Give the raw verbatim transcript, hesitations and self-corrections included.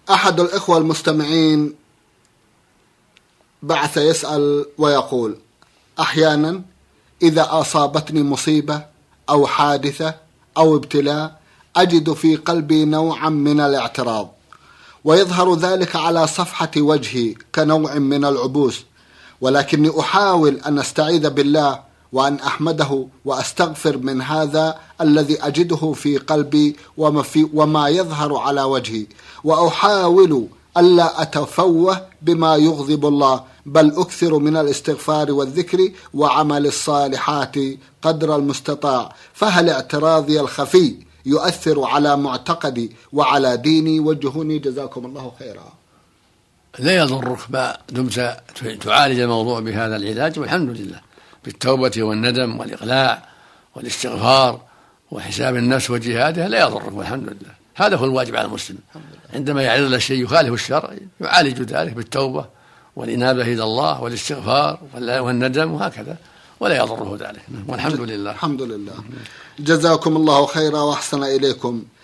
أحد الإخوة المستمعين بعث يسأل ويقول: أحيانا إذا أصابتني مصيبة أو حادثة أو ابتلاء أجد في قلبي نوعا من الاعتراض، ويظهر ذلك على صفحة وجهي كنوع من العبوس، ولكني أحاول أن أستعيذ بالله وأن أحمده وأستغفر من هذا الذي أجده في قلبي وما, في وما يظهر على وجهي، وأحاول ألا أتفوه بما يغضب الله، بل أكثر من الاستغفار والذكر وعمل الصالحات قدر المستطاع. فهل اعتراضي الخفي يؤثر على معتقدي وعلى ديني؟ وجهوني جزاكم الله خيرا. لا يضرك ما دمت تعالج الموضوع بهذا العلاج، والحمد لله، بالتوبة والندم والإقلاع والاستغفار وحساب النفس وجهادها لا يضرك، والحمد لله. هذا هو الواجب على المسلم عندما يعرض له شيء يخالف الشرع يعالج ذلك بالتوبة والإنابة إلى الله والاستغفار والندم وهكذا، ولا يضره ذلك، والحمد لله. الحمد لله. جزاكم الله خيرا وأحسن إليكم.